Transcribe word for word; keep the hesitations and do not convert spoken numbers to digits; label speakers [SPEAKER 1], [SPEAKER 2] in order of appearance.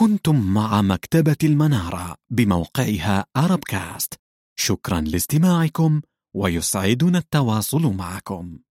[SPEAKER 1] كنتم مع مكتبة المنارة بموقعها عربكاست. شكرا لاستماعكم ويسعدنا التواصل معكم.